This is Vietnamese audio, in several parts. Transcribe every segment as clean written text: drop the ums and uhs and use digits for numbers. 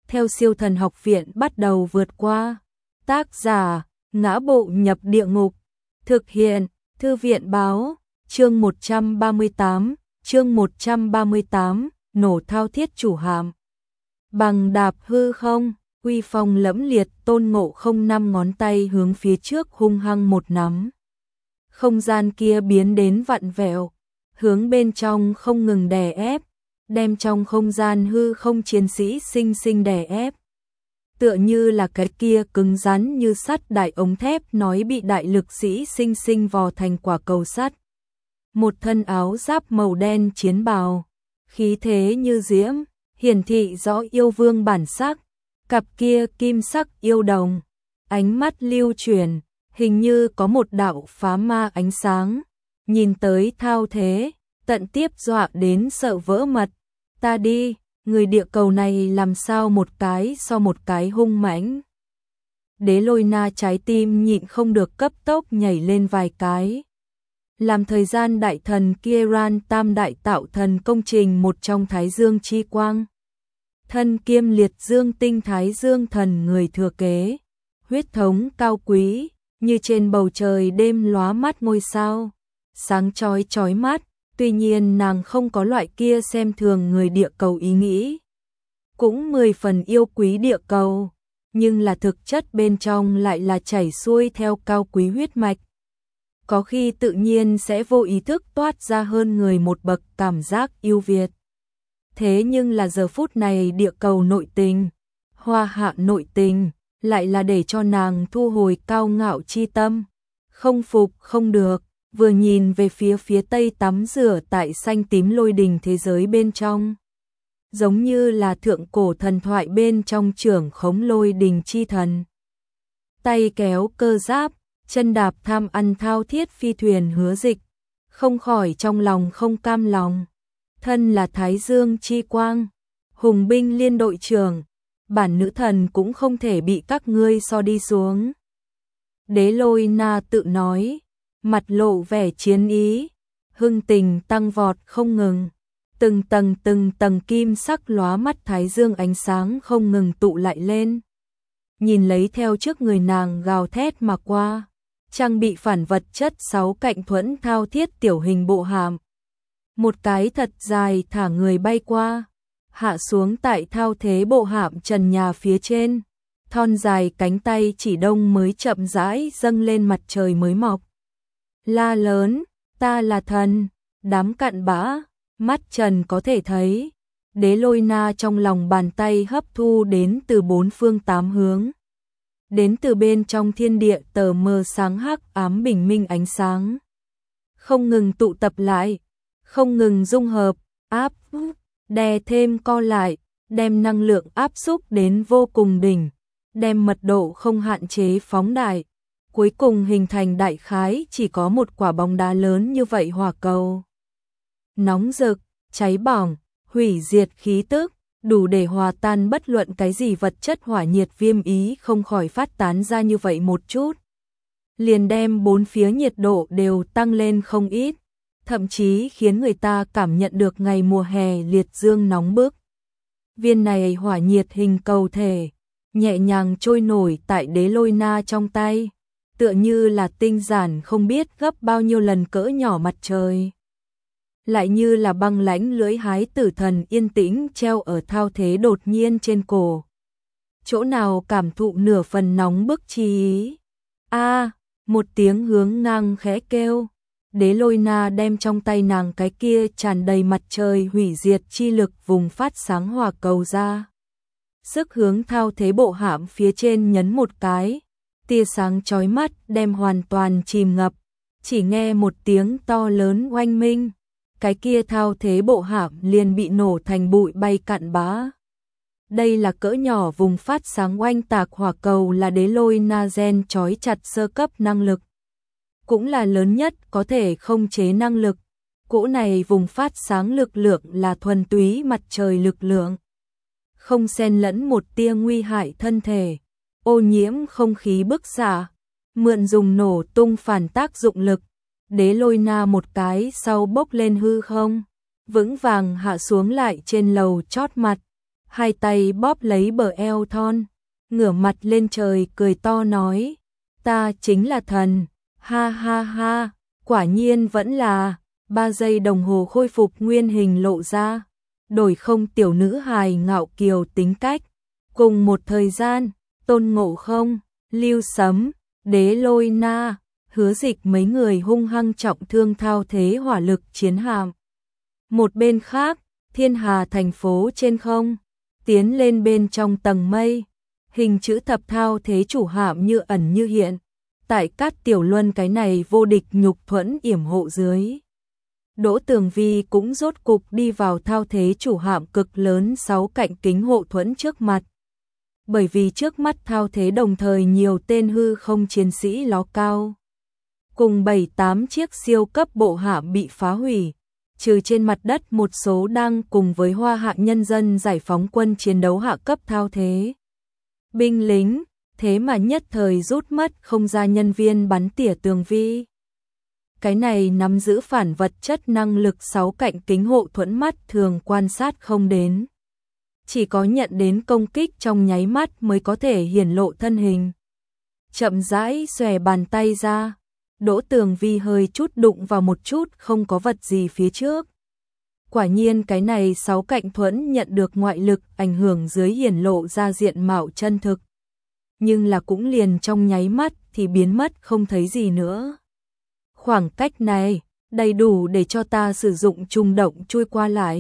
theo siêu thần học viện bắt đầu vượt qua. Tác giả, Ngã Bộ Nhập Địa Ngục. Thực hiện, Thư viện Báo. Chương 138, nổ thao thiết chủ hạm. Bằng đạp hư không, uy phong lẫm liệt, Tôn Ngộ Không 5 ngón tay hướng phía trước hung hăng một nắm. Không gian kia biến đến vặn vẹo, hướng bên trong không ngừng đè ép, đem trong không gian hư không chiến sĩ sinh sinh đè ép. Tựa như là cái kia cứng rắn như sắt đại ống thép nói bị đại lực sĩ sinh sinh vò thành quả cầu sắt. Một thân áo giáp màu đen chiến bào, khí thế như diễm, hiển thị rõ yêu vương bản sắc, cặp kia kim sắc yêu đồng, ánh mắt lưu chuyển, hình như có một đạo phá ma ánh sáng, nhìn tới thao thế, tận tiếp dọa đến sợ vỡ mật. Ta đi, người địa cầu này làm sao một cái so một cái hung mãnh. Đế Lôi Na trái tim nhịn không được cấp tốc nhảy lên vài cái. Làm thời gian đại thần Kiran tam đại tạo thần công trình một trong Thái Dương chi quang. Thân kiêm liệt dương tinh Thái Dương thần người thừa kế, huyết thống cao quý, như trên bầu trời đêm lóa mắt ngôi sao, sáng chói chói mắt. Tuy nhiên nàng không có loại kia xem thường người địa cầu ý nghĩ, cũng 10 phần yêu quý địa cầu, nhưng là thực chất bên trong lại là chảy xuôi theo cao quý huyết mạch. Có khi tự nhiên sẽ vô ý thức toát ra hơn người một bậc cảm giác yêu Việt. Thế nhưng là giờ phút này địa cầu nội tình, hoa hạ nội tình, lại là để cho nàng thu hồi cao ngạo chi tâm, không phục không được. Vừa nhìn về phía tây tắm rửa tại xanh tím lôi đình thế giới bên trong. Giống như là thượng cổ thần thoại bên trong trưởng khống lôi đình chi thần. Tay kéo cơ giáp, chân đạp tham ăn thao thiết phi thuyền hứa dịch. Không khỏi trong lòng không cam lòng. Thân là Thái Dương chi quang, hùng binh liên đội trưởng, bản nữ thần cũng không thể bị các ngươi so đi xuống. Đế Lôi Na tự nói. Mặt lộ vẻ chiến ý, hưng tình tăng vọt không ngừng, từng tầng kim sắc lóa mắt Thái Dương ánh sáng không ngừng tụ lại lên. Nhìn lấy theo trước người nàng gào thét mà qua, trang bị phản vật chất 6 cạnh thuẫn thao thiết tiểu hình bộ hạm. Một cái thật dài thả người bay qua, hạ xuống tại thao thế bộ hạm trần nhà phía trên, thon dài cánh tay chỉ đông mới chậm rãi dâng lên mặt trời mới mọc. La lớn, ta là thần, đám cặn bã, mắt trần có thể thấy. Đế Lôi Na trong lòng bàn tay hấp thu đến từ 4 phương 8 hướng. Đến từ bên trong thiên địa tờ mờ sáng hắc ám bình minh ánh sáng. Không ngừng tụ tập lại, không ngừng dung hợp, áp, đè thêm co lại, đem năng lượng áp xúc đến vô cùng đỉnh, đem mật độ không hạn chế phóng đại. Cuối cùng hình thành đại khái chỉ có một quả bóng đá lớn như vậy hỏa cầu. Nóng rực, cháy bỏng, hủy diệt khí tức, đủ để hòa tan bất luận cái gì vật chất hỏa nhiệt viêm ý không khỏi phát tán ra như vậy một chút. Liền đem bốn phía nhiệt độ đều tăng lên không ít, thậm chí khiến người ta cảm nhận được ngày mùa hè liệt dương nóng bức. Viên này hỏa nhiệt hình cầu thể, nhẹ nhàng trôi nổi tại Đế Lôi Na trong tay. Tựa như là tinh giản không biết gấp bao nhiêu lần cỡ nhỏ mặt trời. Lại như là băng lãnh lưỡi hái tử thần yên tĩnh treo ở thao thế đột nhiên trên cổ. Chỗ nào cảm thụ nửa phần nóng bức chi ý. Một tiếng hướng ngang khẽ kêu. Đế Lôi Na đem trong tay nàng cái kia tràn đầy mặt trời hủy diệt chi lực vùng phát sáng hỏa cầu ra. Sức hướng thao thế bộ hạm phía trên nhấn một cái. Tia sáng chói mắt đem hoàn toàn chìm ngập, chỉ nghe một tiếng to lớn oanh minh, cái kia thao thế bộ hạm liền bị nổ thành bụi bay cạn bã. Đây là cỡ nhỏ vùng phát sáng oanh tạc hỏa cầu là Đế Lôi Na gen chói chặt sơ cấp năng lực, cũng là lớn nhất có thể không chế năng lực. Cỗ này vùng phát sáng lực lượng là thuần túy mặt trời lực lượng, không xen lẫn một tia nguy hại thân thể. Ô nhiễm không khí bức xạ, mượn dùng nổ tung phản tác dụng lực, Đế Lôi Na một cái sau bốc lên hư không, vững vàng hạ xuống lại trên lầu chót mặt, hai tay bóp lấy bờ eo thon, ngửa mặt lên trời cười to nói, ta chính là thần, ha ha ha, quả nhiên vẫn là. 3 giây đồng hồ khôi phục nguyên hình lộ ra, đổi không tiểu nữ hài ngạo kiều tính cách. Cùng một thời gian, Tôn Ngộ Không, Lưu Sấm, Đế Lôi Na, Hứa Dịch mấy người hung hăng trọng thương thao thế hỏa lực chiến hạm. Một bên khác, Thiên Hà thành phố trên không, tiến lên bên trong tầng mây, hình chữ thập thao thế chủ hạm như ẩn như hiện, tại Cát Tiểu Luân cái này vô địch nhục thuẫn yểm hộ dưới. Đỗ Tường Vi cũng rốt cục đi vào thao thế chủ hạm cực lớn 6 cạnh kính hộ thuẫn trước mặt. Bởi vì trước mắt thao thế đồng thời nhiều tên hư không chiến sĩ ló cao. Cùng 7-8 chiếc siêu cấp bộ hạm bị phá hủy, trừ trên mặt đất một số đang cùng với Hoa Hạ nhân dân giải phóng quân chiến đấu hạ cấp thao thế. Binh lính, thế mà nhất thời rút mất không ra nhân viên bắn tỉa Tường Vi. Cái này nắm giữ phản vật chất năng lực 6 cạnh kính hộ thuẫn mắt thường quan sát không đến. Chỉ có nhận đến công kích trong nháy mắt mới có thể hiển lộ thân hình. Chậm rãi xòe bàn tay ra, Đỗ Tường Vi hơi chút đụng vào một chút không có vật gì phía trước. Quả nhiên cái này 6 cạnh thuẫn nhận được ngoại lực ảnh hưởng dưới hiển lộ ra diện mạo chân thực. Nhưng là cũng liền trong nháy mắt thì biến mất không thấy gì nữa. Khoảng cách này, đầy đủ để cho ta sử dụng trùng động chui qua lại.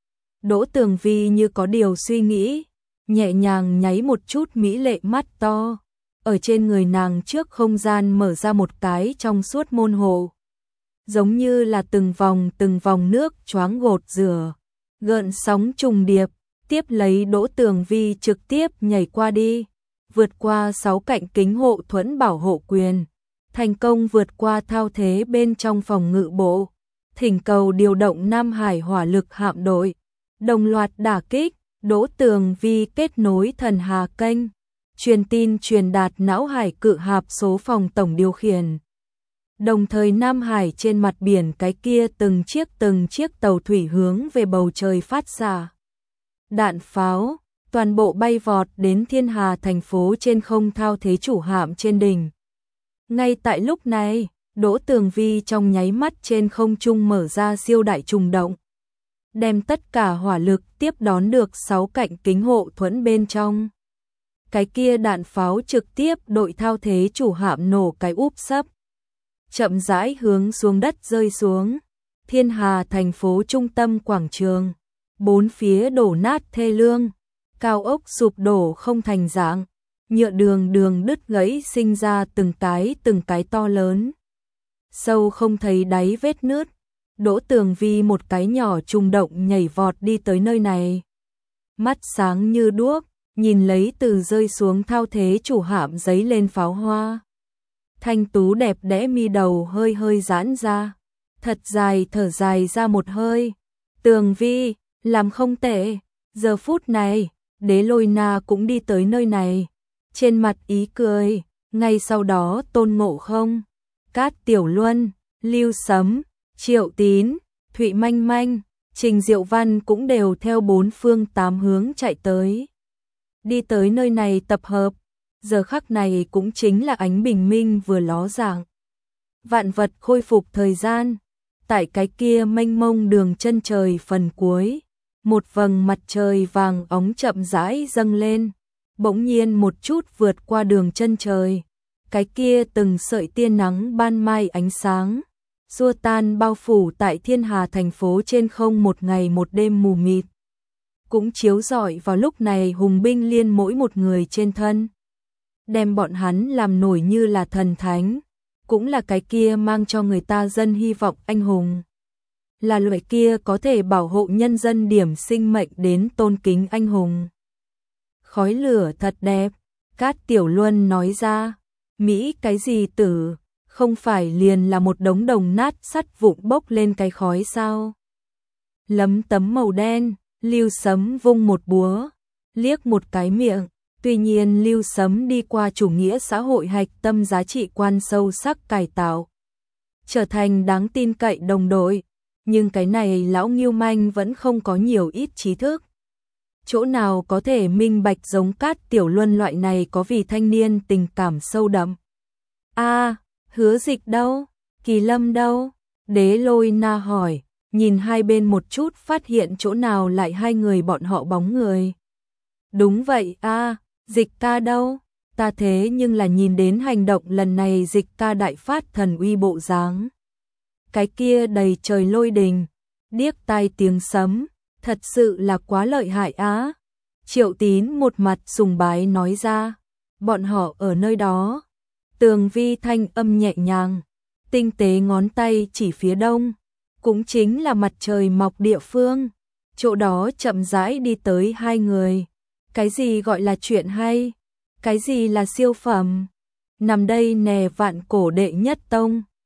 Đỗ Tường Vi như có điều suy nghĩ, nhẹ nhàng nháy một chút mỹ lệ mắt to. Ở trên người nàng trước không gian mở ra một cái trong suốt môn hộ. Giống như là từng vòng nước choáng gột rửa, gợn sóng trùng điệp, tiếp lấy Đỗ Tường Vi trực tiếp nhảy qua đi, vượt qua 6 cạnh kính hộ thuẫn bảo hộ quyền. Thành công vượt qua thao thế bên trong phòng ngự bộ, thỉnh cầu điều động Nam Hải hỏa lực hạm đội, đồng loạt đả kích. Đỗ Tường Vi kết nối thần hà kênh, truyền tin truyền đạt não hải cự hạp số phòng tổng điều khiển. Đồng thời Nam Hải trên mặt biển cái kia từng chiếc tàu thủy hướng về bầu trời phát xạ đạn pháo, toàn bộ bay vọt đến Thiên Hà thành phố trên không thao thế chủ hạm trên đỉnh. Ngay tại lúc này, Đỗ Tường Vi trong nháy mắt trên không trung mở ra siêu đại trùng động, đem tất cả hỏa lực tiếp đón được 6 cạnh kính hộ thuẫn bên trong. Cái kia đạn pháo trực tiếp đội thao thế chủ hạm nổ cái úp sấp, chậm rãi hướng xuống đất rơi xuống. Thiên Hà thành phố trung tâm quảng trường, bốn phía đổ nát thê lương, cao ốc sụp đổ không thành dạng, nhựa đường đứt gãy sinh ra từng cái to lớn, sâu không thấy đáy vết nứt. Đỗ Tường Vi một cái nhỏ trùng động nhảy vọt đi tới nơi này, mắt sáng như đuốc, nhìn lấy từ rơi xuống thao thế chủ hạm giấy lên pháo hoa. Thanh tú đẹp đẽ mi đầu hơi giãn ra, thật dài thở dài ra một hơi. Tường Vi, làm không tệ. Giờ phút này, Đế Lôi Na cũng đi tới nơi này, trên mặt ý cười. Ngay sau đó Tôn Ngộ Không, Cát Tiểu Luân, Lưu Sấm, Triệu Tín, Thụy Manh Manh, Trình Diệu Văn cũng đều theo 4 phương 8 hướng chạy tới. Đi tới nơi này tập hợp, giờ khắc này cũng chính là ánh bình minh vừa ló dạng. Vạn vật khôi phục thời gian, tại cái kia mênh mông đường chân trời phần cuối, một vầng mặt trời vàng óng chậm rãi dâng lên, bỗng nhiên một chút vượt qua đường chân trời, cái kia từng sợi tia nắng ban mai ánh sáng, xua tan bao phủ tại Thiên Hà thành phố trên không một ngày một đêm mù mịt. Cũng chiếu rọi vào lúc này hùng binh liên mỗi một người trên thân, đem bọn hắn làm nổi như là thần thánh, cũng là cái kia mang cho người ta dân hy vọng anh hùng. Là loại kia có thể bảo hộ nhân dân điểm sinh mệnh đến tôn kính anh hùng. Khói lửa thật đẹp, Cát Tiểu Luân nói ra, Mỹ cái gì tử, không phải liền là một đống đồng nát sắt vụn bốc lên cái khói sao? Lấm tấm màu đen, Lưu Sấm vung một búa, liếc một cái miệng. Tuy nhiên Lưu Sấm đi qua chủ nghĩa xã hội hạch tâm giá trị quan sâu sắc cải tạo, trở thành đáng tin cậy đồng đội, nhưng cái này lão Ngưu Manh vẫn không có nhiều ít trí thức. chỗ nào có thể minh bạch giống Cát Tiểu Luân loại này có vì thanh niên tình cảm sâu đậm. A, Hứa Dịch đâu? Kỳ Lâm đâu? Đế Lôi Na hỏi, nhìn hai bên một chút phát hiện chỗ nào lại hai người bọn họ bóng người. Đúng vậy a, Dịch ca đâu? Ta thế nhưng là nhìn đến hành động lần này Dịch ca đại phát thần uy bộ dáng. Cái kia đầy trời lôi đình, điếc tai tiếng sấm, thật sự là quá lợi hại á. Triệu Tín một mặt sùng bái nói ra, bọn họ ở nơi đó. Tường Vi thanh âm nhẹ nhàng, tinh tế ngón tay chỉ phía đông, cũng chính là mặt trời mọc địa phương. Chỗ đó chậm rãi đi tới hai người. Cái gì gọi là chuyện hay? Cái gì là siêu phẩm? Nằm đây nè Vạn Cổ đệ nhất tông.